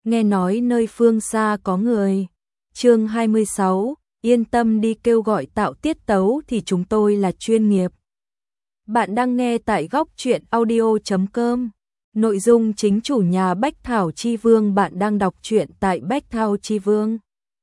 nghe nói nơi phương xa có người. Chương 26, yên tâm đi, kêu gọi tạo tiết tấu thì chúng tôi là chuyên nghiệp. Bạn đang nghe tại góc truyện audio.com. Nội dung chính chủ nhà Bách Thảo Chi Vương. Bạn đang đọc truyện tại Bách Thảo Chi Vương.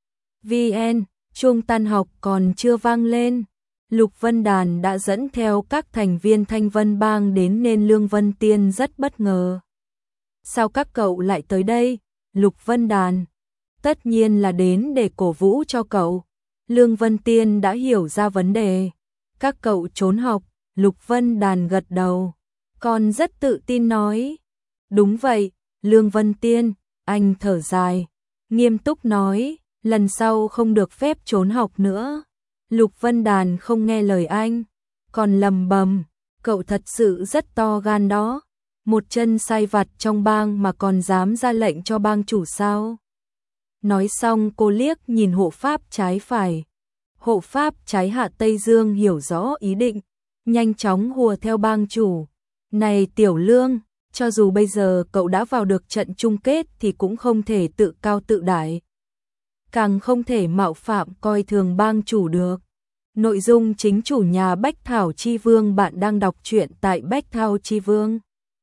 VN, chuông tan học còn chưa vang lên. Lục Vân Đàn đã dẫn theo các thành viên Thanh Vân Bang đến nên Lương Vân Tiên rất bất ngờ. Sao các cậu lại tới đây, Lục Vân Đàn? Tất nhiên là đến để cổ vũ cho cậu. Lương Vân Tiên đã hiểu ra vấn đề. Các cậu trốn học, Lục Vân Đàn gật đầu. Con rất tự tin nói. Đúng vậy, Lương Vân Tiên, anh thở dài. Nghiêm túc nói, lần sau không được phép trốn học nữa. Lục Vân Đàn không nghe lời anh. Còn lầm bầm, cậu thật sự rất to gan đó. Một chân sai vặt trong bang mà còn dám ra lệnh cho bang chủ sao? Nói xong cô liếc nhìn hộ pháp trái phải. Hộ pháp trái Hạ Tây Dương hiểu rõ ý định, nhanh chóng hùa theo bang chủ. Này Tiểu Lương, cho dù bây giờ cậu đã vào được trận chung kết thì cũng không thể tự cao tự đại. Càng không thể mạo phạm coi thường bang chủ được. Nội dung chính chủ nhà Bách Thảo Chi Vương. Bạn đang đọc truyện tại Bách Thảo Chi Vương.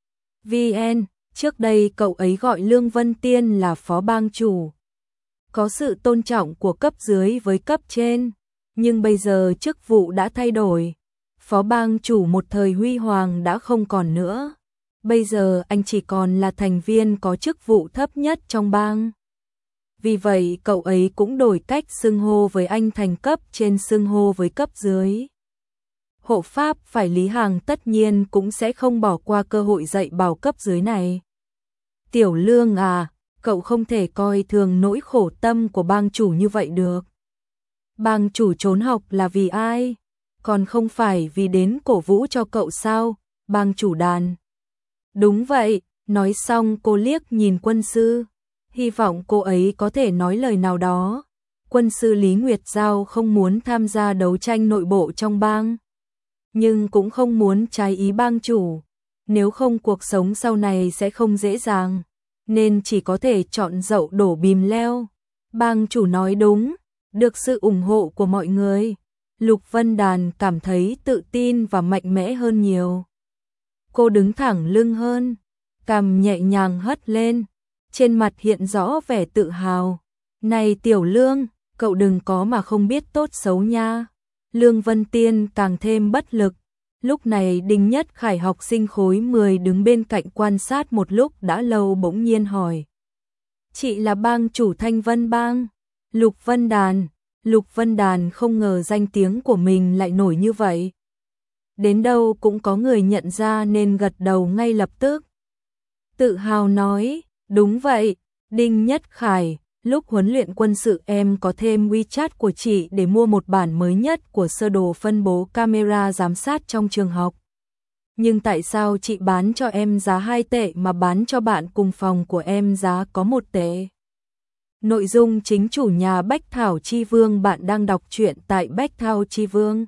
VN, trước đây cậu ấy gọi Lương Vân Tiên là phó bang chủ. Có sự tôn trọng của cấp dưới với cấp trên, nhưng bây giờ chức vụ đã thay đổi. Phó bang chủ một thời huy hoàng đã không còn nữa. Bây giờ anh chỉ còn là thành viên có chức vụ thấp nhất trong bang. Vì vậy cậu ấy cũng đổi cách xưng hô với anh thành cấp trên xưng hô với cấp dưới. Hộ pháp phải Lý Hàng tất nhiên cũng sẽ không bỏ qua cơ hội dạy bảo cấp dưới này. Tiểu Lương à, cậu không thể coi thường nỗi khổ tâm của bang chủ như vậy được. Bang chủ trốn học là vì ai? Còn không phải vì đến cổ vũ cho cậu sao, bang chủ Đàn? Đúng vậy, nói xong cô liếc nhìn quân sư. Hy vọng cô ấy có thể nói lời nào đó. Quân sư Lý Nguyệt Giao không muốn tham gia đấu tranh nội bộ trong bang, nhưng cũng không muốn trái ý bang chủ. Nếu không cuộc sống sau này sẽ không dễ dàng, nên chỉ có thể chọn dậu đổ bìm leo. Bang chủ nói đúng, được sự ủng hộ của mọi người, Lục Vân Đàn cảm thấy tự tin và mạnh mẽ hơn nhiều. Cô đứng thẳng lưng hơn, cằm nhẹ nhàng hất lên, trên mặt hiện rõ vẻ tự hào. Này Tiểu Lương, cậu đừng có mà không biết tốt xấu nha. Lương Vân Tiên càng thêm bất lực. Lúc này Đinh Nhất Khải học sinh khối 10 đứng bên cạnh quan sát một lúc đã lâu bỗng nhiên hỏi. Chị là bang chủ Thanh Vân Bang? Lục Vân Đàn. Lục Vân Đàn không ngờ danh tiếng của mình lại nổi như vậy. Đến đâu cũng có người nhận ra nên gật đầu ngay lập tức. Tự hào nói, đúng vậy, Đinh Nhất Khải, lúc huấn luyện quân sự em có thêm WeChat của chị để mua một bản mới nhất của sơ đồ phân bố camera giám sát trong trường học. Nhưng tại sao chị bán cho em giá 2 tệ mà bán cho bạn cùng phòng của em giá có 1 tệ? Nội dung chính chủ nhà Bách Thảo Chi Vương. Bạn đang đọc truyện tại Bách Thảo Chi Vương.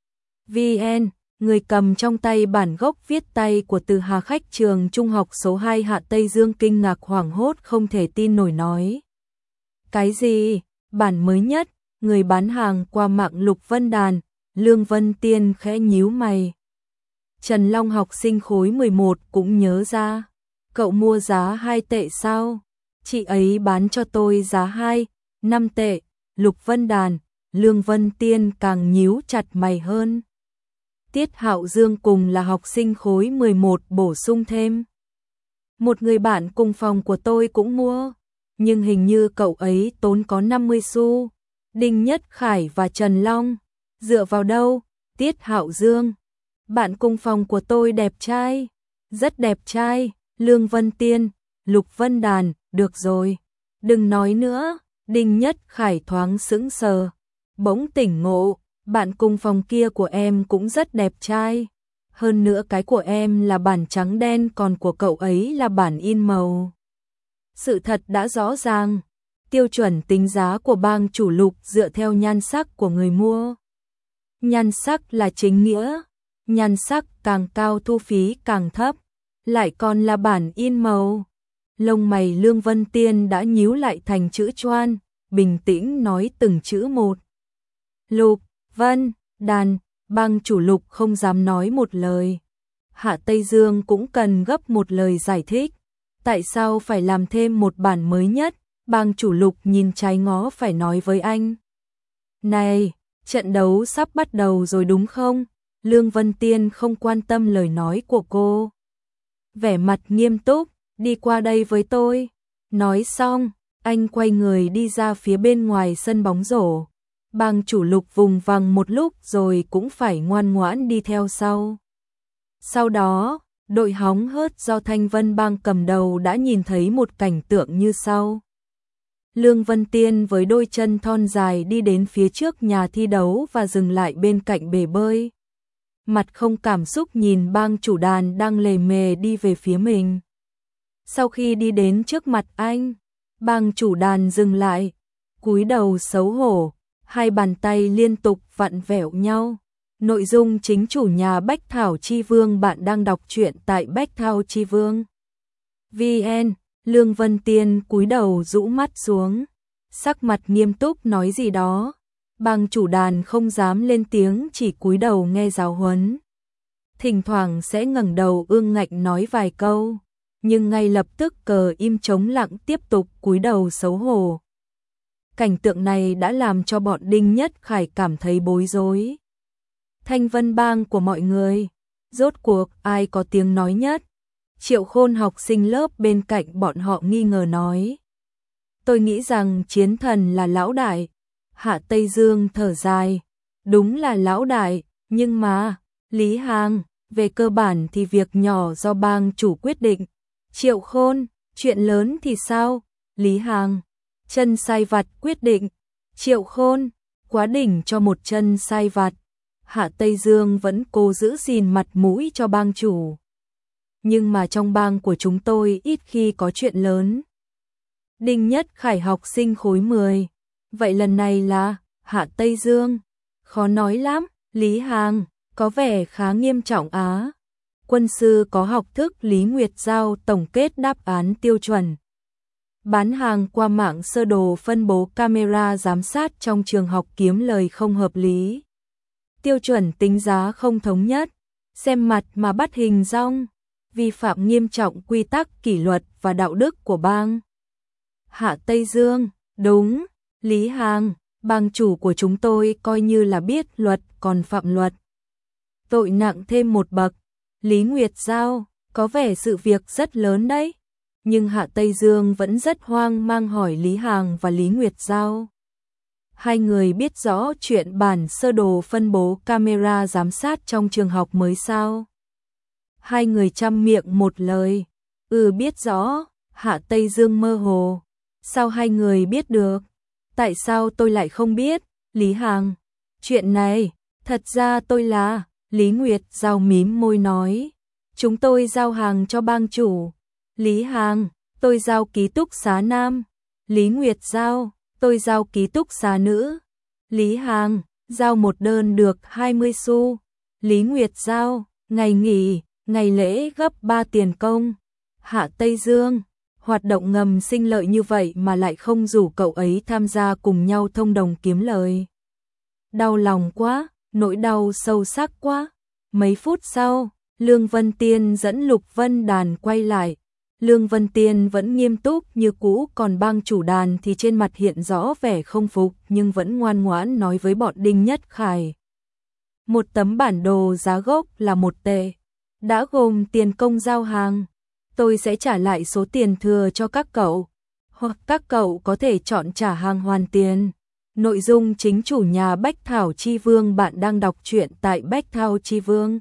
VN, người cầm trong tay bản gốc viết tay của Từ Hà khách trường trung học số 2 Hạ Tây Dương kinh ngạc hoảng hốt không thể tin nổi nói. Cái gì? Bản mới nhất? Người bán hàng qua mạng Lục Vân Đàn. Lương Vân Tiên khẽ nhíu mày. Trần Long học sinh khối 11 cũng nhớ ra. Cậu mua giá 2 tệ sao? Chị ấy bán cho tôi giá 5 tệ. Lục Vân Đàn. Lương Vân Tiên càng nhíu chặt mày hơn. Tiết Hạo Dương cùng là học sinh khối 11 bổ sung thêm. Một người bạn cùng phòng của tôi cũng mua, nhưng hình như cậu ấy tốn có 50 xu. Đinh Nhất Khải và Trần Long. Dựa vào đâu? Tiết Hạo Dương. Bạn cùng phòng của tôi đẹp trai. Rất đẹp trai. Lương Vân Tiên. Lục Vân Đàn. Được rồi, đừng nói nữa. Đinh Nhất Khải thoáng sững sờ, bỗng tỉnh ngộ. Bạn cùng phòng kia của em cũng rất đẹp trai. Hơn nữa cái của em là bản trắng đen, còn của cậu ấy là bản in màu. Sự thật đã rõ ràng. Tiêu chuẩn tính giá của bang chủ Lục dựa theo nhan sắc của người mua. Nhan sắc là chính nghĩa. Nhan sắc càng cao thu phí càng thấp. Lại còn là bản in màu. Lông mày Lương Vân Tiên đã nhíu lại thành chữ choan, bình tĩnh nói từng chữ một. Lục Vân Đàn, bang chủ Lục không dám nói một lời. Hạ Tây Dương cũng cần gấp một lời giải thích. Tại sao phải làm thêm một bản mới nhất? Bang chủ Lục nhìn trái ngó phải nói với anh. Này, trận đấu sắp bắt đầu rồi đúng không? Lương Vân Tiên không quan tâm lời nói của cô. Vẻ mặt nghiêm túc, đi qua đây với tôi. Nói xong, anh quay người đi ra phía bên ngoài sân bóng rổ. Bang chủ Lục vùng vằng một lúc rồi cũng phải ngoan ngoãn đi theo sau. Sau đó, đội hóng hớt do Thanh Vân Bang cầm đầu đã nhìn thấy một cảnh tượng như sau. Lương Vân Tiên với đôi chân thon dài đi đến phía trước nhà thi đấu và dừng lại bên cạnh bể bơi. Mặt không cảm xúc nhìn bang chủ đàn đang lề mề đi về phía mình. Sau khi đi đến trước mặt anh, bang chủ đàn dừng lại, cúi đầu xấu hổ, hai bàn tay liên tục vặn vẹo nhau. Nội dung chính chủ nhà Bách Thảo Chi Vương. Bạn đang đọc truyện tại Bách Thảo Chi Vương. VN. Lương Vân Tiên cúi đầu rũ mắt xuống, sắc mặt nghiêm túc nói gì đó. Bang chủ đàn không dám lên tiếng, chỉ cúi đầu nghe giáo huấn. Thỉnh thoảng sẽ ngẩng đầu ương ngạnh nói vài câu, nhưng ngay lập tức cờ im chống lặng tiếp tục cúi đầu xấu hổ. Cảnh tượng này đã làm cho bọn Đinh Nhất Khải cảm thấy bối rối. Thanh Vân Bang của mọi người, rốt cuộc ai có tiếng nói nhất? Triệu Khôn học sinh lớp bên cạnh bọn họ nghi ngờ nói. Tôi nghĩ rằng Chiến Thần là lão đại. Hạ Tây Dương thở dài. Đúng là lão đại, nhưng mà, Lý Hàng, về cơ bản thì việc nhỏ do bang chủ quyết định. Triệu Khôn, chuyện lớn thì sao? Lý Hàng, chân sai vặt quyết định. Triệu Khôn, quá đỉnh cho một chân sai vặt. Hạ Tây Dương vẫn cố giữ gìn mặt mũi cho bang chủ. Nhưng mà trong bang của chúng tôi ít khi có chuyện lớn. Đinh Nhất Khải học sinh khối 10. Vậy lần này là Hạ Tây Dương. Khó nói lắm. Lý Hàng, có vẻ khá nghiêm trọng á. Quân sư có học thức. Lý Nguyệt Giao tổng kết đáp án tiêu chuẩn. Bán hàng qua mạng sơ đồ phân bố camera giám sát trong trường học kiếm lời không hợp lý. Tiêu chuẩn tính giá không thống nhất. Xem mặt mà bắt hình dong. Vi phạm nghiêm trọng quy tắc kỷ luật và đạo đức của bang. Hạ Tây Dương, đúng. Lý Hàng, bang chủ của chúng tôi coi như là biết luật còn phạm luật. Tội nặng thêm một bậc. Lý Nguyệt Giao, có vẻ sự việc rất lớn đấy. Nhưng Hạ Tây Dương vẫn rất hoang mang hỏi Lý Hàng và Lý Nguyệt Giao. Hai người biết rõ chuyện bản sơ đồ phân bố camera giám sát trong trường học mới sao? Hai người chăm miệng một lời. Biết rõ. Hạ Tây Dương mơ hồ. Sao hai người biết được? Tại sao tôi lại không biết? Lý Hàng, chuyện này, thật ra tôi là... Lý Nguyệt Giao mím môi nói. Chúng tôi giao hàng cho bang chủ. Lý Hàng, tôi giao ký túc xá nam. Lý Nguyệt Giao, tôi giao ký túc xá nữ. Lý Hàng, giao một đơn được 20 xu. Lý Nguyệt Giao, ngày nghỉ, ngày lễ gấp 3 tiền công. Hạ Tây Dương, hoạt động ngầm sinh lợi như vậy mà lại không rủ cậu ấy tham gia cùng nhau thông đồng kiếm lời. Đau lòng quá, nỗi đau sâu sắc quá. Mấy phút sau, Lương Vân Tiên dẫn Lục Vân Đàn quay lại. Lương Vân Tiên vẫn nghiêm túc như cũ, còn bang chủ đàn thì trên mặt hiện rõ vẻ không phục nhưng vẫn ngoan ngoãn nói với bọn Đinh Nhất Khải. Một tấm bản đồ giá gốc là 1 tệ, đã gồm tiền công giao hàng. Tôi sẽ trả lại số tiền thừa cho các cậu, hoặc các cậu có thể chọn trả hàng hoàn tiền. Nội dung chính chủ nhà Bách Thảo Chi Vương. Bạn đang đọc truyện tại Bách Thảo Chi Vương.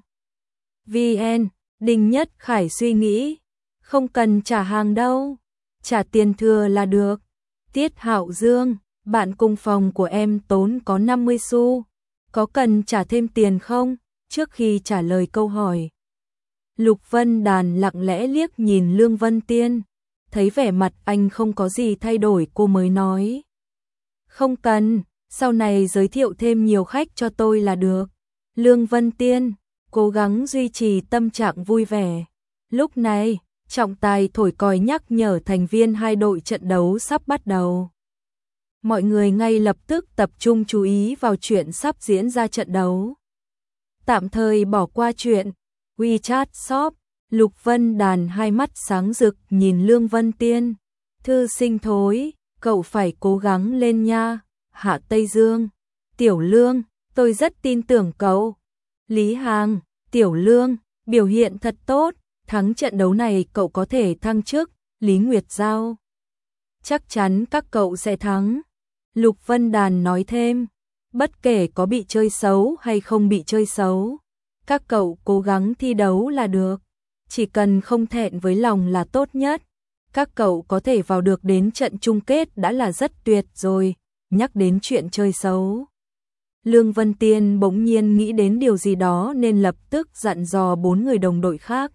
VN. Đinh Nhất Khải suy nghĩ. Không cần trả hàng đâu. Trả tiền thừa là được. Tiết Hạo Dương, bạn cùng phòng của em tốn có 50 xu. Có cần trả thêm tiền không? Trước khi trả lời câu hỏi, Lục Vân Đàn lặng lẽ liếc nhìn Lương Vân Tiên. Thấy vẻ mặt anh không có gì thay đổi, cô mới nói. Không cần, sau này giới thiệu thêm nhiều khách cho tôi là được. Lương Vân Tiên cố gắng duy trì tâm trạng vui vẻ. Lúc này, Trọng tài thổi còi nhắc nhở thành viên hai đội trận đấu sắp bắt đầu. Mọi người ngay lập tức tập trung chú ý vào chuyện sắp diễn ra trận đấu. Tạm thời bỏ qua chuyện WeChat Shop, Lục Vân Đàn hai mắt sáng rực nhìn Lương Vân Tiên. Thư sinh thối, cậu phải cố gắng lên nha. Hạ Tây Dương, Tiểu Lương, tôi rất tin tưởng cậu. Lý Hàng, Tiểu Lương, biểu hiện thật tốt, thắng trận đấu này cậu có thể thăng chức. Lý Nguyệt Giao, chắc chắn các cậu sẽ thắng. Lục Vân Đàn nói thêm, bất kể có bị chơi xấu hay không bị chơi xấu, các cậu cố gắng thi đấu là được, chỉ cần không thẹn với lòng là tốt nhất. Các cậu có thể vào được đến trận chung kết đã là rất tuyệt rồi, nhắc đến chuyện chơi xấu. Lương Vân Tiên bỗng nhiên nghĩ đến điều gì đó nên lập tức dặn dò 4 người đồng đội khác.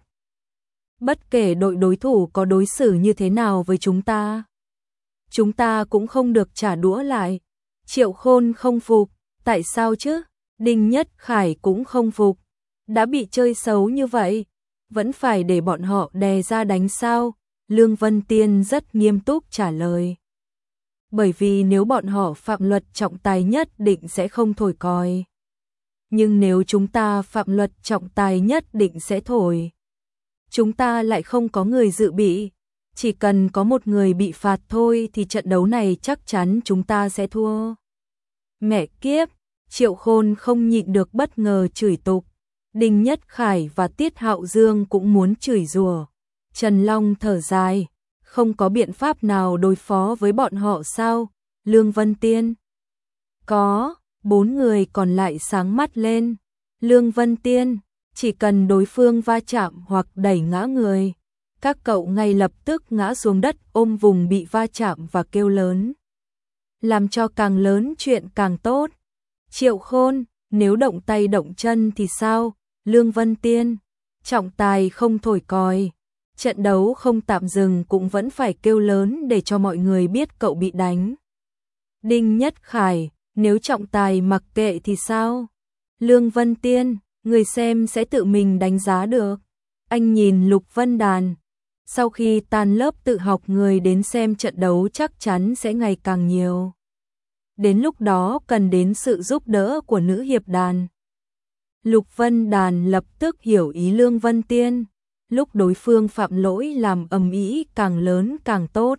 Bất kể đội đối thủ có đối xử như thế nào với chúng ta cũng không được trả đũa lại. Triệu Khôn không phục, tại sao chứ? Đinh Nhất Khải cũng không phục, đã bị chơi xấu như vậy, vẫn phải để bọn họ đè ra đánh sao? Lương Vân Tiên rất nghiêm túc trả lời. Bởi vì nếu bọn họ phạm luật trọng tài nhất định sẽ không thổi còi. Nhưng nếu chúng ta phạm luật trọng tài nhất định sẽ thổi. Chúng ta lại không có người dự bị. Chỉ cần có một người bị phạt thôi thì trận đấu này chắc chắn chúng ta sẽ thua. Mẹ kiếp, Triệu Khôn không nhịn được bất ngờ chửi tục. Đinh Nhất Khải và Tiết Hạo Dương cũng muốn chửi rủa. Trần Long thở dài, không có biện pháp nào đối phó với bọn họ sao? Lương Vân Tiên. Có, 4 người còn lại sáng mắt lên. Lương Vân Tiên, chỉ cần đối phương va chạm hoặc đẩy ngã người, các cậu ngay lập tức ngã xuống đất ôm vùng bị va chạm và kêu lớn. Làm cho càng lớn chuyện càng tốt. Triệu Khôn, nếu động tay động chân thì sao? Lương Vân Tiên, trọng tài không thổi còi, trận đấu không tạm dừng cũng vẫn phải kêu lớn để cho mọi người biết cậu bị đánh. Đinh Nhất Khải, nếu trọng tài mặc kệ thì sao? Lương Vân Tiên, người xem sẽ tự mình đánh giá được. Anh nhìn Lục Vân Đàn. Sau khi tan lớp tự học người đến xem trận đấu chắc chắn sẽ ngày càng nhiều. Đến lúc đó cần đến sự giúp đỡ của nữ hiệp đàn. Lục Vân Đàn lập tức hiểu ý Lương Vân Tiên. Lúc đối phương phạm lỗi làm ầm ĩ càng lớn càng tốt.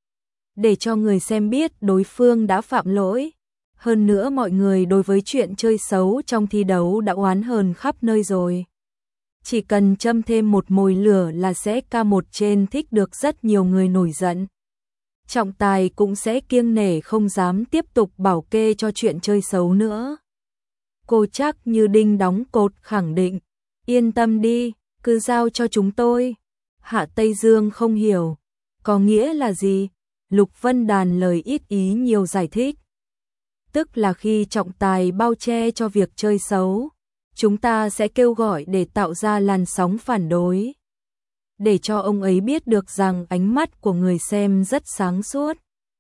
Để cho người xem biết đối phương đã phạm lỗi. Hơn nữa mọi người đối với chuyện chơi xấu trong thi đấu đã oán hờn khắp nơi rồi. Chỉ cần châm thêm một mồi lửa là sẽ K1 trên thích được rất nhiều người nổi giận. Trọng tài cũng sẽ kiêng nể không dám tiếp tục bảo kê cho chuyện chơi xấu nữa. Cô chắc như đinh đóng cột khẳng định. Yên tâm đi, cứ giao cho chúng tôi. Hạ Tây Dương không hiểu. Có nghĩa là gì? Lục Vân Đàn lời ít ý nhiều giải thích. Tức là khi trọng tài bao che cho việc chơi xấu, chúng ta sẽ kêu gọi để tạo ra làn sóng phản đối. Để cho ông ấy biết được rằng ánh mắt của người xem rất sáng suốt.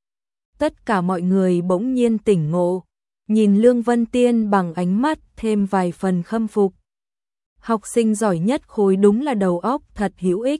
Tất cả mọi người bỗng nhiên tỉnh ngộ, nhìn Lương Vân Tiên bằng ánh mắt thêm vài phần khâm phục. Học sinh giỏi nhất khối đúng là đầu óc thật hữu ích.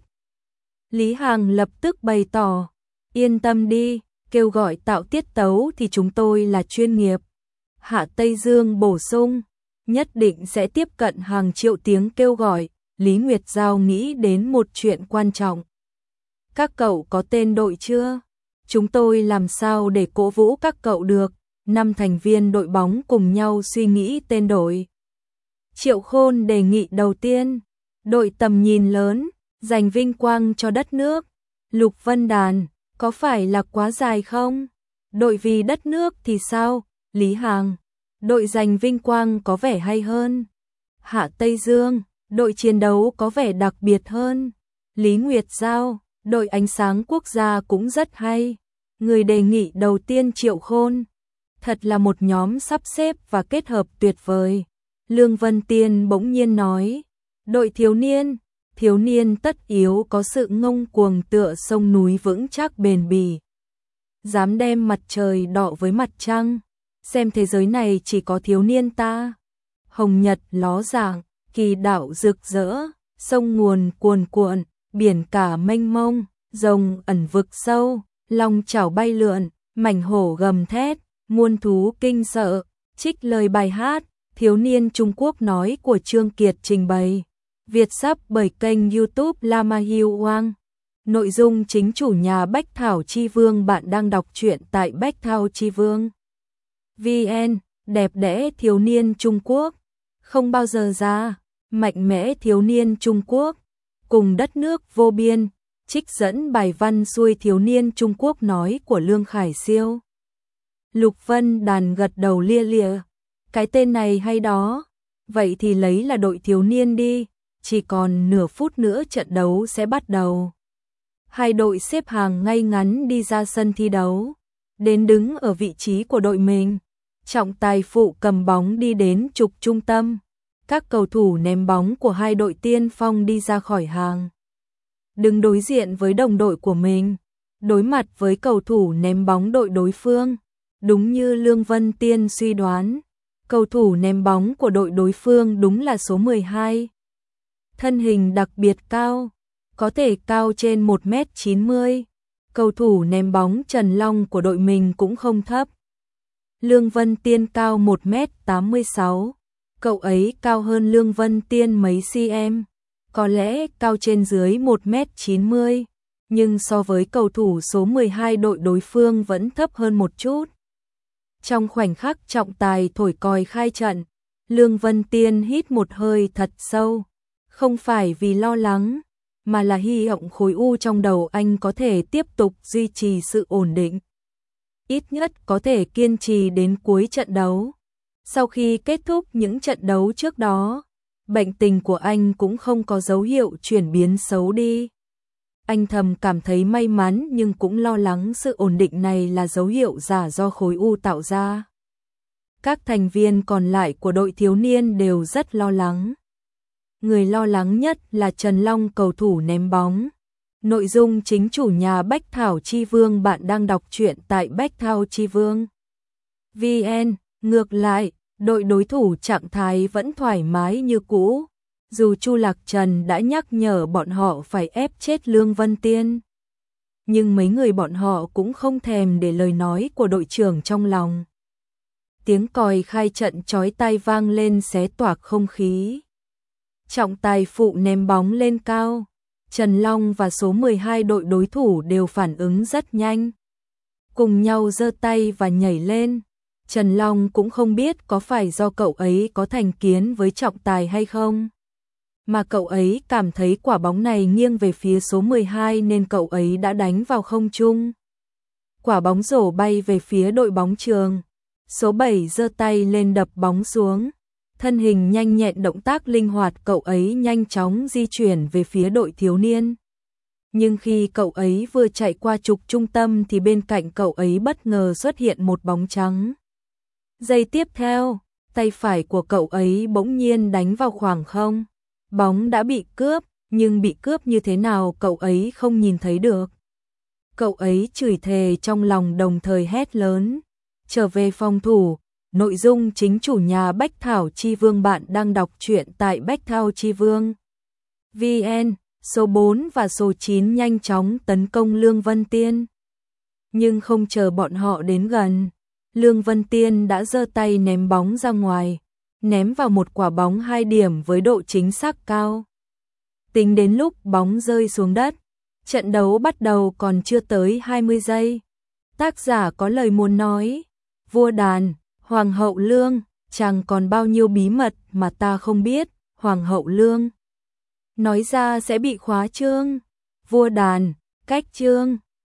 Lý Hàng lập tức bày tỏ, yên tâm đi, kêu gọi tạo tiết tấu thì chúng tôi là chuyên nghiệp. Hạ Tây Dương bổ sung, nhất định sẽ tiếp cận hàng triệu tiếng kêu gọi. Lý Nguyệt Giao nghĩ đến một chuyện quan trọng. Các cậu có tên đội chưa? Chúng tôi làm sao để cổ vũ các cậu được? 5 thành viên đội bóng cùng nhau suy nghĩ tên đội. Triệu Khôn đề nghị đầu tiên, đội tầm nhìn lớn, giành vinh quang cho đất nước. Lục Vân Đàn, có phải là quá dài không? Đội vì đất nước thì sao? Lý Hàng, đội giành vinh quang có vẻ hay hơn. Hạ Tây Dương, đội chiến đấu có vẻ đặc biệt hơn. Lý Nguyệt Giao, đội ánh sáng quốc gia cũng rất hay. Người đề nghị đầu tiên Triệu Khôn. Thật là một nhóm sắp xếp và kết hợp tuyệt vời. Lương Vân Tiên bỗng nhiên nói, đội thiếu niên tất yếu có sự ngông cuồng tựa sông núi vững chắc bền bỉ. Dám đem mặt trời đọ với mặt trăng, xem thế giới này chỉ có thiếu niên ta. Hồng nhật ló dạng, kỳ đạo rực rỡ, sông nguồn cuồn cuộn, biển cả mênh mông, rồng ẩn vực sâu, long chảo bay lượn, mảnh hổ gầm thét, muôn thú kinh sợ. Trích lời bài hát Thiếu niên Trung Quốc nói của Trương Kiệt trình bày. Việt sắp bởi kênh YouTube Lama Hiêu Hoang. Nội dung chính chủ nhà Bách Thảo Chi Vương. Bạn đang đọc truyện tại Bách Thảo Chi Vương. VN, đẹp đẽ thiếu niên Trung Quốc, không bao giờ già, mạnh mẽ thiếu niên Trung Quốc, cùng đất nước vô biên. Trích dẫn bài văn xuôi thiếu niên Trung Quốc nói của Lương Khải Siêu. Lục Vân Đàn gật đầu lia lịa. Cái tên này hay đó. Vậy thì lấy là đội thiếu niên đi. Chỉ còn nửa phút nữa trận đấu sẽ bắt đầu. Hai đội xếp hàng ngay ngắn đi ra sân thi đấu. Đến đứng ở vị trí của đội mình. Trọng tài phụ cầm bóng đi đến trục trung tâm. Các cầu thủ ném bóng của hai đội tiên phong đi ra khỏi hàng. Đừng đối diện với đồng đội của mình. Đối mặt với cầu thủ ném bóng đội đối phương. Đúng như Lương Vân Tiên suy đoán, cầu thủ ném bóng của đội đối phương đúng là số 12. Thân hình đặc biệt cao, có thể cao trên 1m90. Cầu thủ ném bóng Trần Long của đội mình cũng không thấp. Lương Vân Tiên cao 1m86. Cậu ấy cao hơn Lương Vân Tiên mấy cm, có lẽ cao trên dưới 1m90, nhưng so với cầu thủ số 12 đội đối phương vẫn thấp hơn một chút. Trong khoảnh khắc trọng tài thổi còi khai trận, Lương Vân Tiên hít một hơi thật sâu, không phải vì lo lắng, mà là hy vọng khối u trong đầu anh có thể tiếp tục duy trì sự ổn định. Ít nhất có thể kiên trì đến cuối trận đấu. Sau khi kết thúc những trận đấu trước đó, bệnh tình của anh cũng không có dấu hiệu chuyển biến xấu đi. Anh thầm cảm thấy may mắn nhưng cũng lo lắng sự ổn định này là dấu hiệu giả do khối u tạo ra. Các thành viên còn lại của đội thiếu niên đều rất lo lắng. Người lo lắng nhất là Trần Long, cầu thủ ném bóng. Nội dung chính chủ nhà Bách Thảo Chi Vương. Bạn đang đọc truyện tại Bách Thảo Chi Vương. VN, ngược lại, đội đối thủ trạng thái vẫn thoải mái như cũ. Dù Chu Lạc Trần đã nhắc nhở bọn họ phải ép chết Lương Vân Tiên, nhưng mấy người bọn họ cũng không thèm để lời nói của đội trưởng trong lòng. Tiếng còi khai trận chói tai vang lên xé toạc không khí. Trọng tài phụ ném bóng lên cao. Trần Long và số 12 đội đối thủ đều phản ứng rất nhanh, cùng nhau giơ tay và nhảy lên. Trần Long cũng không biết có phải do cậu ấy có thành kiến với trọng tài hay không, mà cậu ấy cảm thấy quả bóng này nghiêng về phía số 12 nên cậu ấy đã đánh vào không trung. Quả bóng rổ bay về phía đội bóng trường. Số 7 giơ tay lên đập bóng xuống. Thân hình nhanh nhẹn, động tác linh hoạt, cậu ấy nhanh chóng di chuyển về phía đội thiếu niên. Nhưng khi cậu ấy vừa chạy qua trục trung tâm thì bên cạnh cậu ấy bất ngờ xuất hiện một bóng trắng. Giây tiếp theo, tay phải của cậu ấy bỗng nhiên đánh vào khoảng không. Bóng đã bị cướp, nhưng bị cướp như thế nào cậu ấy không nhìn thấy được. Cậu ấy chửi thề trong lòng đồng thời hét lớn, trở về phòng thủ. Nội dung chính chủ nhà Bách Thảo Chi Vương. Bạn đang đọc truyện tại Bách Thảo Chi Vương. VN, số 4 và số 9 nhanh chóng tấn công Lương Vân Tiên. Nhưng không chờ bọn họ đến gần, Lương Vân Tiên đã giơ tay ném bóng ra ngoài, ném vào một quả bóng 2 điểm với độ chính xác cao. Tính đến lúc bóng rơi xuống đất, trận đấu bắt đầu còn chưa tới 20 giây. Tác giả có lời muốn nói, vua đàn, Hoàng hậu Lương, chẳng còn bao nhiêu bí mật mà ta không biết. Hoàng hậu Lương nói ra sẽ bị khóa chương. Vua đàn, cách chương.